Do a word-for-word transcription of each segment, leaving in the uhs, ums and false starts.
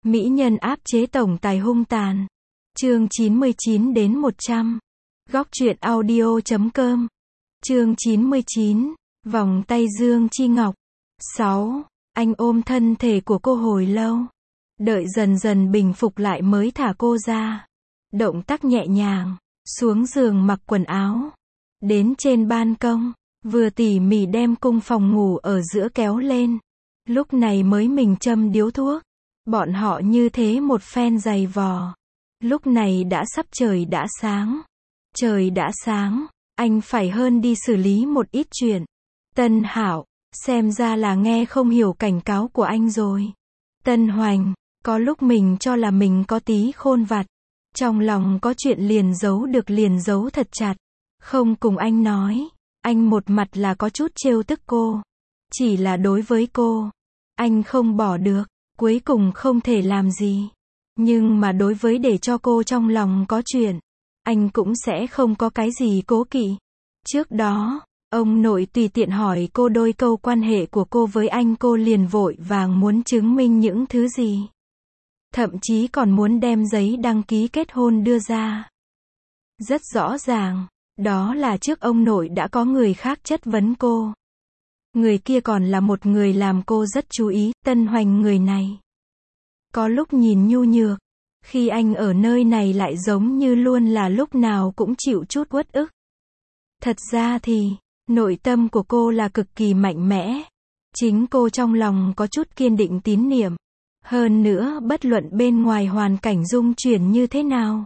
Mỹ nhân áp chế tổng tài hung tàn. Chương chín mươi chín đến một trăm. Góc truyện audio chấm com. Chương chín mươi chín. Vòng tay Dương Chi Ngọc. sáu. Anh ôm thân thể của cô hồi lâu. Đợi dần dần bình phục lại mới thả cô ra. Động tác nhẹ nhàng. Xuống giường mặc quần áo. Đến trên ban công. Vừa tỉ mỉ đem cung phòng ngủ ở giữa kéo lên. Lúc này mới mình châm điếu thuốc. Bọn họ như thế một phen giày vò. Lúc này đã sắp trời đã sáng. Trời đã sáng, anh phải hơn đi xử lý một ít chuyện. Tân Hạo, xem ra là nghe không hiểu cảnh cáo của anh rồi. Tân Hoành, có lúc mình cho là mình có tí khôn vặt. Trong lòng có chuyện liền giấu được liền giấu thật chặt. Không cùng anh nói, anh một mặt là có chút trêu tức cô. Chỉ là đối với cô, anh không bỏ được, cuối cùng không thể làm gì. Nhưng mà đối với để cho cô trong lòng có chuyện, anh cũng sẽ không có cái gì cố kỵ. Trước đó, ông nội tùy tiện hỏi cô đôi câu quan hệ của cô với anh, cô liền vội vàng muốn chứng minh những thứ gì. Thậm chí còn muốn đem giấy đăng ký kết hôn đưa ra. Rất rõ ràng, đó là trước ông nội đã có người khác chất vấn cô. Người kia còn là một người làm cô rất chú ý, Tân Hoành người này. Có lúc nhìn nhu nhược, khi anh ở nơi này lại giống như luôn là lúc nào cũng chịu chút uất ức. Thật ra thì, nội tâm của cô là cực kỳ mạnh mẽ. Chính cô trong lòng có chút kiên định tín niệm. Hơn nữa, bất luận bên ngoài hoàn cảnh dung chuyển như thế nào,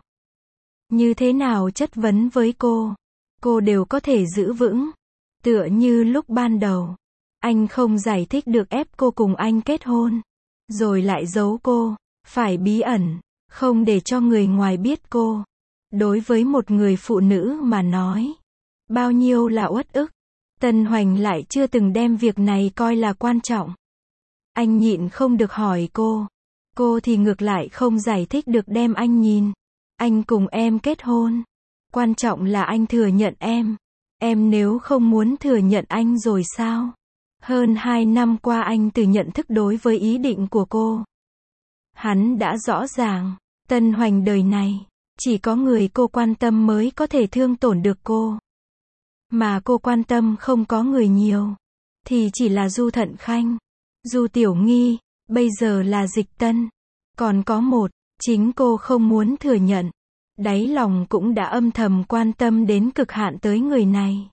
như thế nào chất vấn với cô, cô đều có thể giữ vững. Tựa như lúc ban đầu, anh không giải thích được ép cô cùng anh kết hôn, rồi lại giấu cô, phải bí ẩn, không để cho người ngoài biết cô. Đối với một người phụ nữ mà nói, bao nhiêu là uất ức. Tân Hoành lại chưa từng đem việc này coi là quan trọng. Anh nhịn không được hỏi cô. Cô thì ngược lại không giải thích được đem anh nhìn. Anh cùng em kết hôn. Quan trọng là anh thừa nhận em. Em nếu không muốn thừa nhận anh rồi sao? Hơn hai năm qua anh từ nhận thức đối với ý định của cô. Hắn đã rõ ràng, Tân Hoành đời này, chỉ có người cô quan tâm mới có thể thương tổn được cô. Mà cô quan tâm không có người nhiều, thì chỉ là Du Thận Khanh, Du Tiểu Nghi, bây giờ là Dịch Tân. Còn có một, chính cô không muốn thừa nhận. Đáy lòng cũng đã âm thầm quan tâm đến cực hạn tới người này.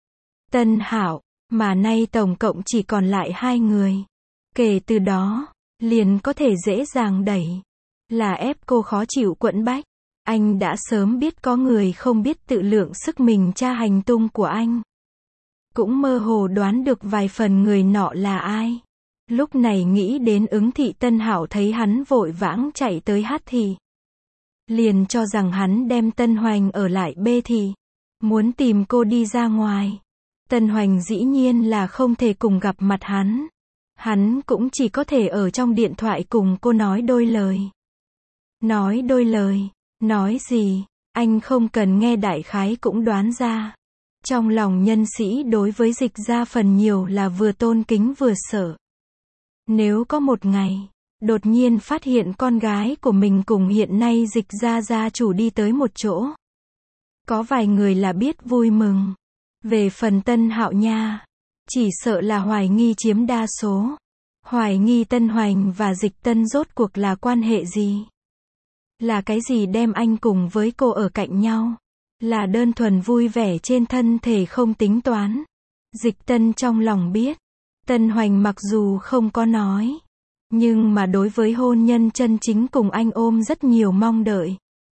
Tân Hạo, mà nay tổng cộng chỉ còn lại hai người. Kể từ đó, liền có thể dễ dàng đẩy, là ép cô khó chịu quẫn bách. Anh đã sớm biết có người không biết tự lượng sức mình tra hành tung của anh. Cũng mơ hồ đoán được vài phần người nọ là ai. Lúc này nghĩ đến Ứng Thị, Tân Hạo thấy hắn vội vãng chạy tới Hát Thị, liền cho rằng hắn đem Tân Hoành ở lại B Thị, muốn tìm cô đi ra ngoài. Tân Hoành dĩ nhiên là không thể cùng gặp mặt hắn. Hắn cũng chỉ có thể ở trong điện thoại cùng cô nói đôi lời. Nói đôi lời, nói gì, anh không cần nghe đại khái cũng đoán ra. Trong lòng nhân sĩ đối với Dịch gia phần nhiều là vừa tôn kính vừa sợ. Nếu có một ngày, đột nhiên phát hiện con gái của mình cùng hiện nay Dịch gia gia chủ đi tới một chỗ, có vài người là biết vui mừng. Về phần Tân Hạo nha, chỉ sợ là hoài nghi chiếm đa số. Hoài nghi Tân Hoành và Dịch Tân rốt cuộc là quan hệ gì? Là cái gì đem anh cùng với cô ở cạnh nhau? Là đơn thuần vui vẻ trên thân thể không tính toán. Dịch Tân trong lòng biết. Tân Hoành mặc dù không có nói, nhưng mà đối với hôn nhân chân chính cùng anh ôm rất nhiều mong đợi.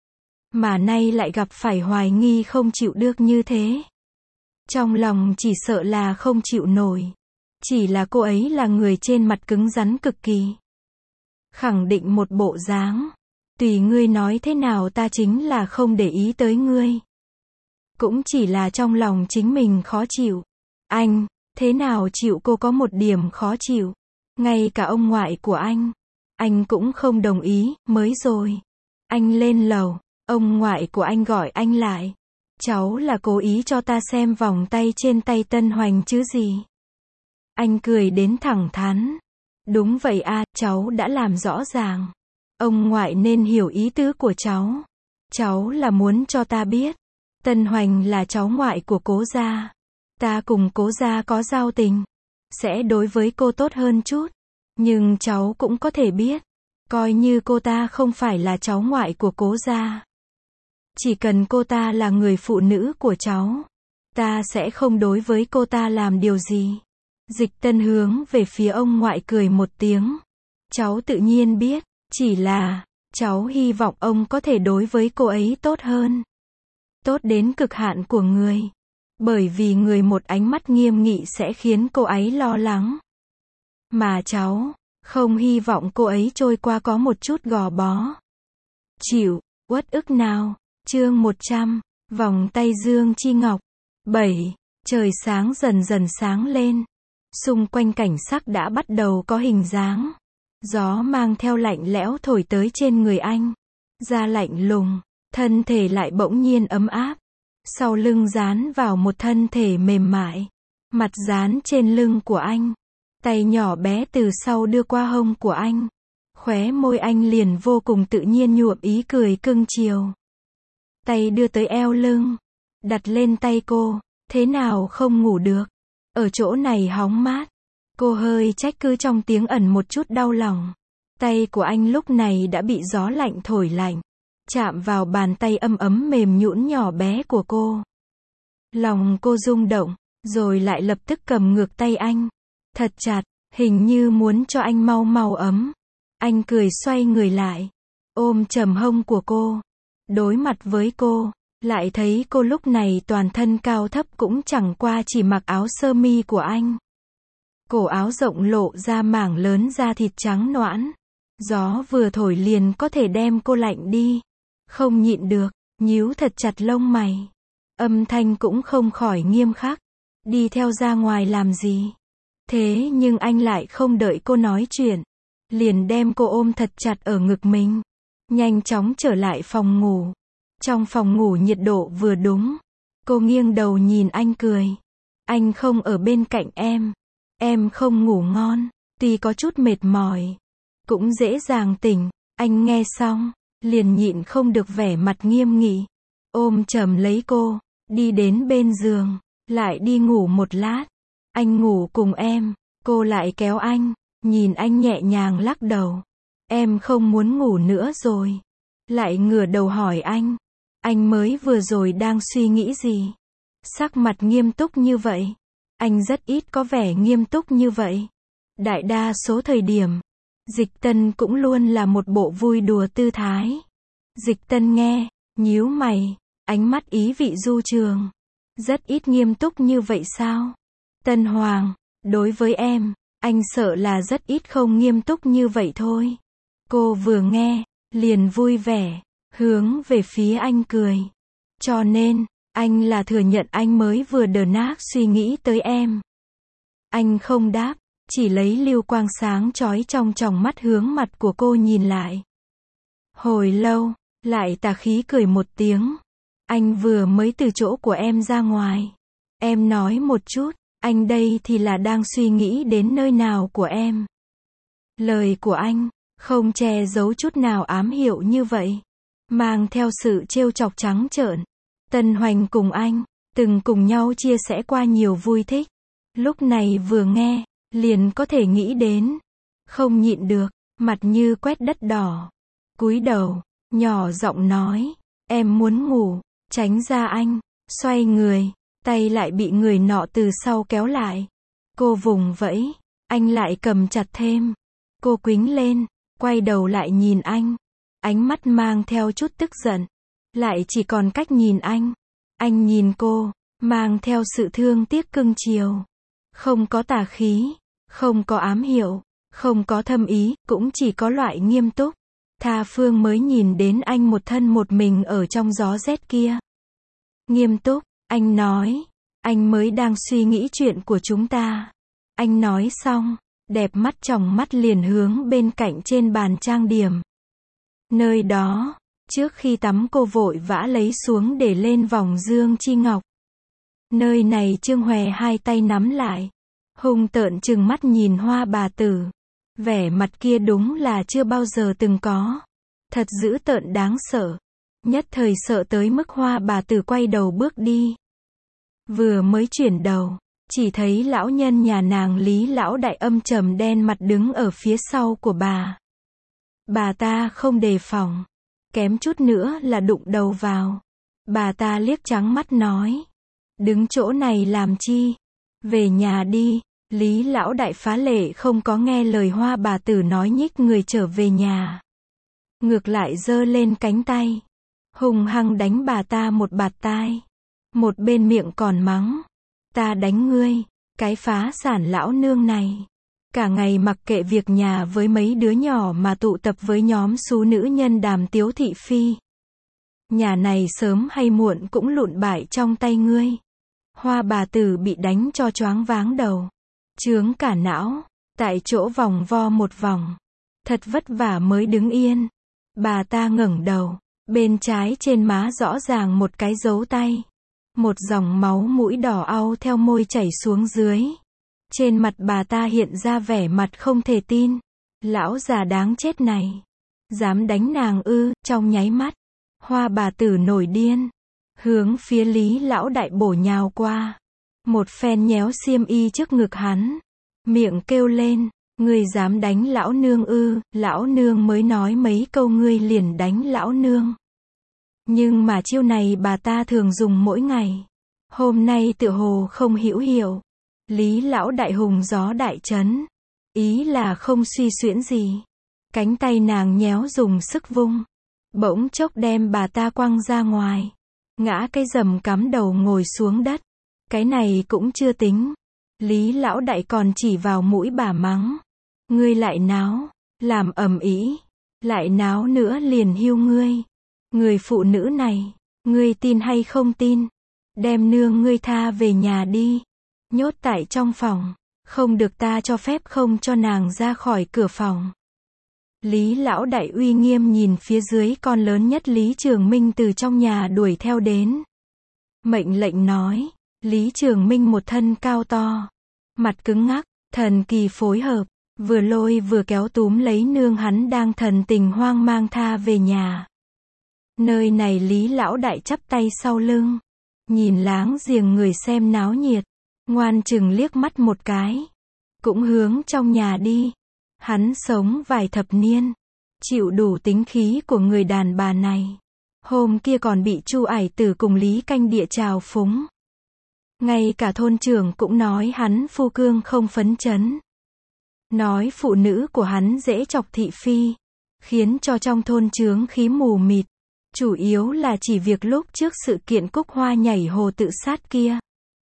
Mà nay lại gặp phải hoài nghi không chịu được như thế. Trong lòng chỉ sợ là không chịu nổi. Chỉ là cô ấy là người trên mặt cứng rắn cực kỳ. Khẳng định một bộ dáng. Tùy ngươi nói thế nào ta chính là không để ý tới ngươi. Cũng chỉ là trong lòng chính mình khó chịu. Anh, thế nào chịu cô có một điểm khó chịu. Ngay cả ông ngoại của anh, anh cũng không đồng ý, mới rồi. Anh lên lầu, ông ngoại của anh gọi anh lại. Cháu là cố ý cho ta xem vòng tay trên tay Tân Hoành chứ gì. Anh cười đến thẳng thắn. Đúng vậy a, cháu đã làm rõ ràng. Ông ngoại nên hiểu ý tứ của cháu. Cháu là muốn cho ta biết, Tân Hoành là cháu ngoại của Cố gia. Ta cùng Cố gia có giao tình, sẽ đối với cô tốt hơn chút. Nhưng cháu cũng có thể biết, coi như cô ta không phải là cháu ngoại của Cố gia. Chỉ cần cô ta là người phụ nữ của cháu, ta sẽ không đối với cô ta làm điều gì. Dịch Tân hướng về phía ông ngoại cười một tiếng. Cháu tự nhiên biết, chỉ là, cháu hy vọng ông có thể đối với cô ấy tốt hơn. Tốt đến cực hạn của người. Bởi vì người một ánh mắt nghiêm nghị sẽ khiến cô ấy lo lắng. Mà cháu, không hy vọng cô ấy trôi qua có một chút gò bó. Chịu, uất ức nào. Chương một trăm, vòng tay Dương Chi Ngọc. bảy. Trời sáng dần dần sáng lên. Xung quanh cảnh sắc đã bắt đầu có hình dáng. Gió mang theo lạnh lẽo thổi tới trên người anh. Da lạnh lùng, thân thể lại bỗng nhiên ấm áp. Sau lưng dán vào một thân thể mềm mại. Mặt dán trên lưng của anh. Tay nhỏ bé từ sau đưa qua hông của anh. Khóe môi anh liền vô cùng tự nhiên nhuộm ý cười cưng chiều. Tay đưa tới eo lưng. Đặt lên tay cô. Thế nào không ngủ được? Ở chỗ này hóng mát. Cô hơi trách cứ trong tiếng ẩn một chút đau lòng. Tay của anh lúc này đã bị gió lạnh thổi lạnh. Chạm vào bàn tay ấm ấm mềm nhũn nhỏ bé của cô. Lòng cô rung động, rồi lại lập tức cầm ngược tay anh. Thật chặt, hình như muốn cho anh mau mau ấm. Anh cười xoay người lại, ôm chầm hông của cô. Đối mặt với cô, lại thấy cô lúc này toàn thân cao thấp cũng chẳng qua chỉ mặc áo sơ mi của anh. Cổ áo rộng lộ ra mảng lớn da thịt trắng nõn. Gió vừa thổi liền có thể đem cô lạnh đi. Không nhịn được, nhíu thật chặt lông mày. Âm thanh cũng không khỏi nghiêm khắc. Đi theo ra ngoài làm gì? Thế nhưng anh lại không đợi cô nói chuyện. Liền đem cô ôm thật chặt ở ngực mình. Nhanh chóng trở lại phòng ngủ. Trong phòng ngủ nhiệt độ vừa đúng. Cô nghiêng đầu nhìn anh cười. Anh không ở bên cạnh em. Em không ngủ ngon. Tuy có chút mệt mỏi, cũng dễ dàng tỉnh. Anh nghe xong, liền nhịn không được vẻ mặt nghiêm nghị. Ôm chầm lấy cô, đi đến bên giường, lại đi ngủ một lát. Anh ngủ cùng em. Cô lại kéo anh, nhìn anh nhẹ nhàng lắc đầu. Em không muốn ngủ nữa rồi. Lại ngửa đầu hỏi anh. Anh mới vừa rồi đang suy nghĩ gì? Sắc mặt nghiêm túc như vậy. Anh rất ít có vẻ nghiêm túc như vậy. Đại đa số thời điểm, Dịch Tân cũng luôn là một bộ vui đùa tư thái. Dịch Tân nghe, nhíu mày, ánh mắt ý vị du trường. Rất ít nghiêm túc như vậy sao? Tân Hoàng, đối với em, anh sợ là rất ít không nghiêm túc như vậy thôi. Cô vừa nghe, liền vui vẻ, hướng về phía anh cười. Cho nên, anh là thừa nhận anh mới vừa đờ nát suy nghĩ tới em. Anh không đáp, chỉ lấy lưu quang sáng chói trong tròng mắt hướng mặt của cô nhìn lại. Hồi lâu, lại tà khí cười một tiếng. Anh vừa mới từ chỗ của em ra ngoài. Em nói một chút, anh đây thì là đang suy nghĩ đến nơi nào của em. Lời của anh, không che giấu chút nào ám hiệu như vậy. Mang theo sự trêu chọc trắng trợn. Tân Hoành cùng anh, từng cùng nhau chia sẻ qua nhiều vui thích. Lúc này vừa nghe, liền có thể nghĩ đến. Không nhịn được, mặt như quét đất đỏ. Cúi đầu, nhỏ giọng nói. Em muốn ngủ, tránh ra anh. Xoay người, tay lại bị người nọ từ sau kéo lại. Cô vùng vẫy, anh lại cầm chặt thêm. Cô quĩnh lên, quay đầu lại nhìn anh. Ánh mắt mang theo chút tức giận. Lại chỉ còn cách nhìn anh. Anh nhìn cô, mang theo sự thương tiếc cưng chiều. Không có tà khí, không có ám hiệu, không có thâm ý, cũng chỉ có loại nghiêm túc. Tha phương mới nhìn đến anh một thân một mình ở trong gió rét kia. Nghiêm túc, anh nói. Anh mới đang suy nghĩ chuyện của chúng ta. Anh nói xong, đẹp mắt tròng mắt liền hướng bên cạnh trên bàn trang điểm. Nơi đó, trước khi tắm cô vội vã lấy xuống để lên vòng Dương Chi Ngọc. Nơi này Trương Hòe hai tay nắm lại. Hung tợn trừng mắt nhìn Hoa bà tử. Vẻ mặt kia đúng là chưa bao giờ từng có. thật dữ tợn đáng sợ. Nhất thời sợ tới mức Hoa bà tử quay đầu bước đi. Vừa mới chuyển đầu, chỉ thấy lão nhân nhà nàng Lý lão đại âm trầm đen mặt đứng ở phía sau của bà. Bà ta không đề phòng, kém chút nữa là đụng đầu vào. Bà ta liếc trắng mắt nói, đứng chỗ này làm chi? Về nhà đi. Lý lão đại phá lệ không có nghe lời Hoa bà tử nói, nhích người trở về nhà. Ngược lại giơ lên cánh tay, hung hăng đánh bà ta một bạt tai. Một bên miệng còn mắng, ta đánh ngươi, cái phá sản lão nương này. Cả ngày mặc kệ việc nhà với mấy đứa nhỏ mà tụ tập với nhóm xú nữ nhân Đàm Tiếu thị phi. Nhà này sớm hay muộn cũng lụn bại trong tay ngươi. Hoa bà tử bị đánh cho choáng váng đầu, chướng cả não, tại chỗ vòng vo một vòng. Thật vất vả mới đứng yên. Bà ta ngẩng đầu, bên trái trên má rõ ràng một cái dấu tay. Một dòng máu mũi đỏ au theo môi chảy xuống dưới. Trên mặt bà ta hiện ra vẻ mặt không thể tin. Lão già đáng chết này, dám đánh nàng ư? Trong nháy mắt, Hoa bà tử nổi điên, hướng phía Lý lão đại bổ nhào qua. Một phen nhéo xiêm y trước ngực hắn, miệng kêu lên, ngươi dám đánh lão nương ư? Lão nương mới nói mấy câu ngươi liền đánh lão nương. Nhưng mà chiêu này bà ta thường dùng mỗi ngày, hôm nay tựa hồ không hữu hiệu. Lý lão đại hùng gió đại chấn, ý là không suy xuyễn gì. Cánh tay nàng nhéo dùng sức vung, bỗng chốc đem bà ta quăng ra ngoài, ngã cái rầm cắm đầu ngồi xuống đất. Cái này cũng chưa tính, Lý lão đại còn chỉ vào mũi bà mắng, ngươi lại náo, làm ầm ĩ, lại náo nữa liền hưu ngươi. Người phụ nữ này, ngươi tin hay không tin? Đem nương ngươi tha về nhà đi, nhốt tại trong phòng, không được ta cho phép không cho nàng ra khỏi cửa phòng. Lý lão đại uy nghiêm nhìn phía dưới con lớn nhất Lý Trường Minh từ trong nhà đuổi theo đến. Mệnh lệnh nói, Lý Trường Minh một thân cao to, mặt cứng ngắc, thần kỳ phối hợp, vừa lôi vừa kéo túm lấy nương hắn đang thần tình hoang mang tha về nhà. Nơi này Lý lão đại chắp tay sau lưng, nhìn láng giềng người xem náo nhiệt, ngoan chừng liếc mắt một cái, cũng hướng trong nhà đi. Hắn sống vài thập niên, chịu đủ tính khí của người đàn bà này. Hôm kia còn bị Chu Ải Tử cùng Lý Canh Địa trào phúng. Ngay cả thôn trưởng cũng nói hắn phu cương không phấn chấn. Nói phụ nữ của hắn dễ chọc thị phi, khiến cho trong thôn chướng khí mù mịt. Chủ yếu là chỉ việc lúc trước sự kiện Cúc Hoa nhảy hồ tự sát kia.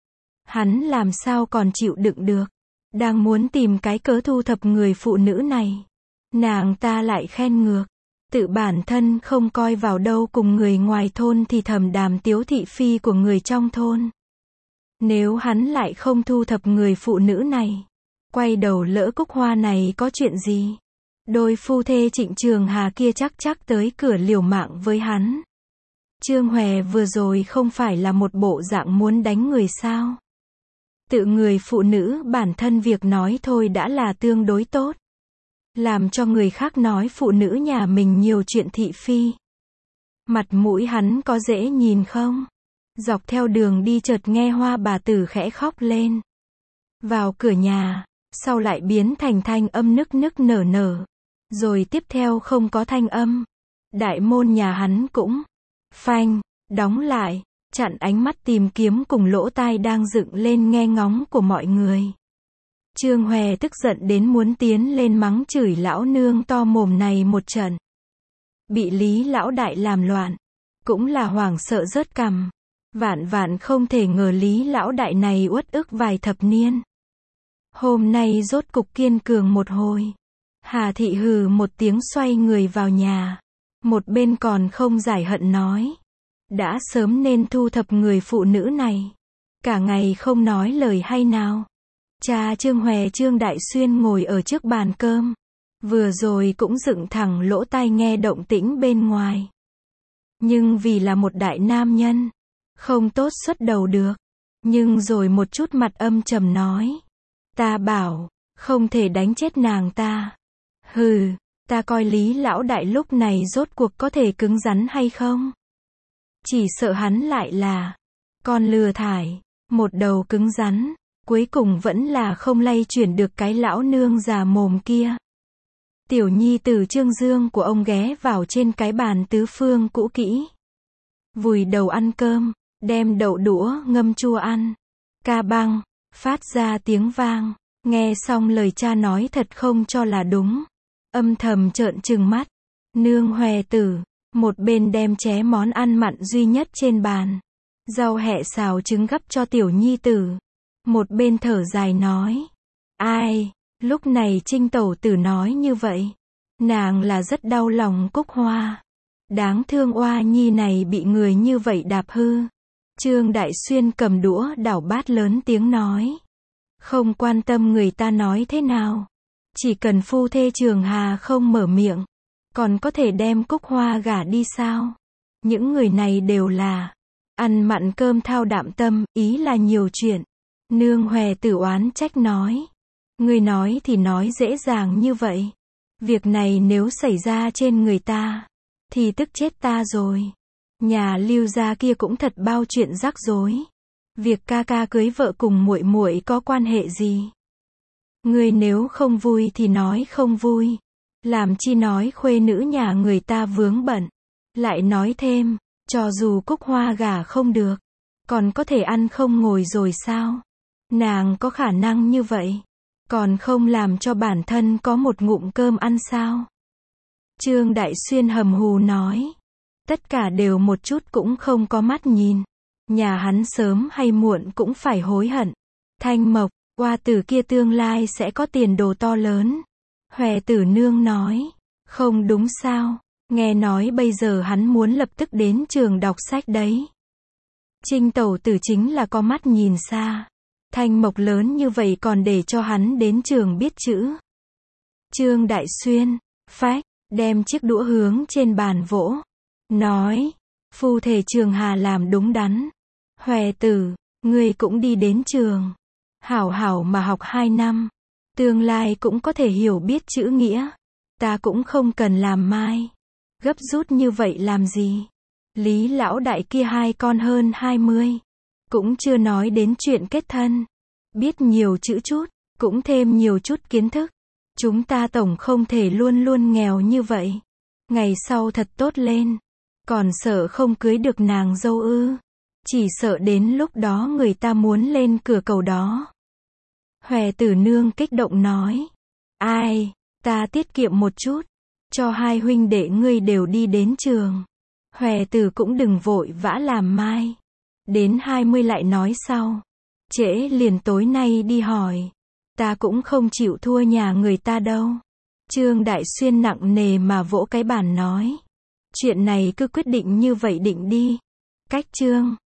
Hắn làm sao còn chịu đựng được. Đang muốn tìm cái cớ thu thập người phụ nữ này, nàng ta lại khen ngược, tự bản thân không coi vào đâu, cùng người ngoài thôn thì thầm Đàm Tiếu thị phi của người trong thôn. Nếu hắn lại không thu thập người phụ nữ này, quay đầu lỡ Cúc Hoa này có chuyện gì, đôi phu thê Trịnh Trường Hà kia chắc chắc tới cửa liều mạng với hắn. Trương Hòe vừa rồi không phải là một bộ dạng muốn đánh người sao? Tự người phụ nữ bản thân việc nói thôi đã là tương đối tốt. Làm cho người khác nói phụ nữ nhà mình nhiều chuyện thị phi. Mặt mũi hắn có dễ nhìn không? Dọc theo đường đi chợt nghe Hoa bà tử khẽ khóc lên. Vào cửa nhà, sau lại biến thành thanh âm nức nức nở nở. Rồi tiếp theo không có thanh âm. Đại môn nhà hắn cũng phanh, đóng lại, chặn ánh mắt tìm kiếm cùng lỗ tai đang dựng lên nghe ngóng của mọi người. Trương Hòe tức giận đến muốn tiến lên mắng chửi lão nương to mồm này một trận. Bị Lý lão đại làm loạn, cũng là hoảng sợ rớt cằm. Vạn vạn không thể ngờ Lý lão đại này uất ức vài thập niên. Hôm nay rốt cục kiên cường một hồi. Hà thị hừ một tiếng xoay người vào nhà. Một bên còn không giải hận nói, đã sớm nên thu thập người phụ nữ này. Cả ngày không nói lời hay nào. Cha Trương Hòe Trương Đại Xuyên ngồi ở trước bàn cơm. Vừa rồi cũng dựng thẳng lỗ tai nghe động tĩnh bên ngoài. Nhưng vì là một đại nam nhân, không tốt xuất đầu được. Nhưng rồi một chút mặt âm trầm nói, ta bảo, không thể đánh chết nàng ta. Hừ, Ta coi Lý lão đại lúc này rốt cuộc có thể cứng rắn hay không? Chỉ sợ hắn lại là con lừa thải, một đầu cứng rắn, cuối cùng vẫn là không lay chuyển được cái lão nương già mồm kia. Tiểu nhi tử Trương Dương của ông ghé vào trên cái bàn tứ phương cũ kỹ. Vùi đầu ăn cơm, đem đậu đũa ngâm chua ăn. Ca băng, phát ra tiếng vang, nghe xong lời cha nói thật không cho là đúng. Âm thầm trợn trừng mắt, nương hòe tử, một bên đem ché món ăn mặn duy nhất trên bàn. Rau hẹ xào trứng gấp cho tiểu nhi tử. Một bên thở dài nói. Ai, lúc này Trinh tẩu tử nói như vậy. Nàng là rất đau lòng Cúc Hoa. Đáng thương oa nhi này bị người như vậy đạp hư. Trương Đại Xuyên cầm đũa đảo bát lớn tiếng nói. Không quan tâm người ta nói thế nào. Chỉ cần phu thê Trường Hà không mở miệng. Còn có thể đem Cúc Hoa gả đi sao? Những người này đều là ăn mặn cơm thao đạm tâm, ý là nhiều chuyện. Nương hòe tử oán trách nói. Người nói thì nói dễ dàng như vậy. Việc này nếu xảy ra trên người ta, thì tức chết ta rồi. Nhà Lưu gia kia cũng thật bao chuyện rắc rối. Việc ca ca cưới vợ cùng muội muội có quan hệ gì? Người nếu không vui thì nói không vui. Làm chi nói khuê nữ nhà người ta vướng bận. Lại nói thêm, cho dù Cúc Hoa gả không được, còn có thể ăn không ngồi rồi sao? Nàng có khả năng như vậy, còn không làm cho bản thân có một ngụm cơm ăn sao? Trương Đại Xuyên hầm hù nói. Tất cả đều một chút cũng không có mắt nhìn. Nhà hắn sớm hay muộn cũng phải hối hận. Thanh Mộc, oa tử kia tương lai sẽ có tiền đồ to lớn. Hòe tử nương nói. Không đúng sao? Nghe nói bây giờ hắn muốn lập tức đến trường đọc sách đấy. Trinh tẩu tử chính là có mắt nhìn xa. Thanh Mộc lớn như vậy còn để cho hắn đến trường biết chữ. Trương Đại Xuyên, phách, đem chiếc đũa hướng trên bàn vỗ. Nói, phu thể Trường Hà làm đúng đắn. Hòe tử, ngươi cũng đi đến trường. Hảo hảo mà học hai năm. Tương lai cũng có thể hiểu biết chữ nghĩa. Ta cũng không cần làm mai. Gấp rút như vậy làm gì? Lý lão đại kia hai con hơn hai mươi. Cũng chưa nói đến chuyện kết thân. Biết nhiều chữ chút, cũng thêm nhiều chút kiến thức. Chúng ta tổng không thể luôn luôn nghèo như vậy. Ngày sau thật tốt lên. Còn sợ không cưới được nàng dâu ư. Chỉ sợ đến lúc đó người ta muốn lên cửa cầu đó. Hòe tử nương kích động nói. Ai, ta tiết kiệm một chút. Cho hai huynh đệ ngươi đều đi đến trường. Hòe tử cũng đừng vội vã làm mai. Đến hai mươi lại nói sau. Trễ liền tối nay đi hỏi. Ta cũng không chịu thua nhà người ta đâu. Trương Đại Xuyên nặng nề mà vỗ cái bàn nói. Chuyện này cứ quyết định như vậy định đi. Cách Trương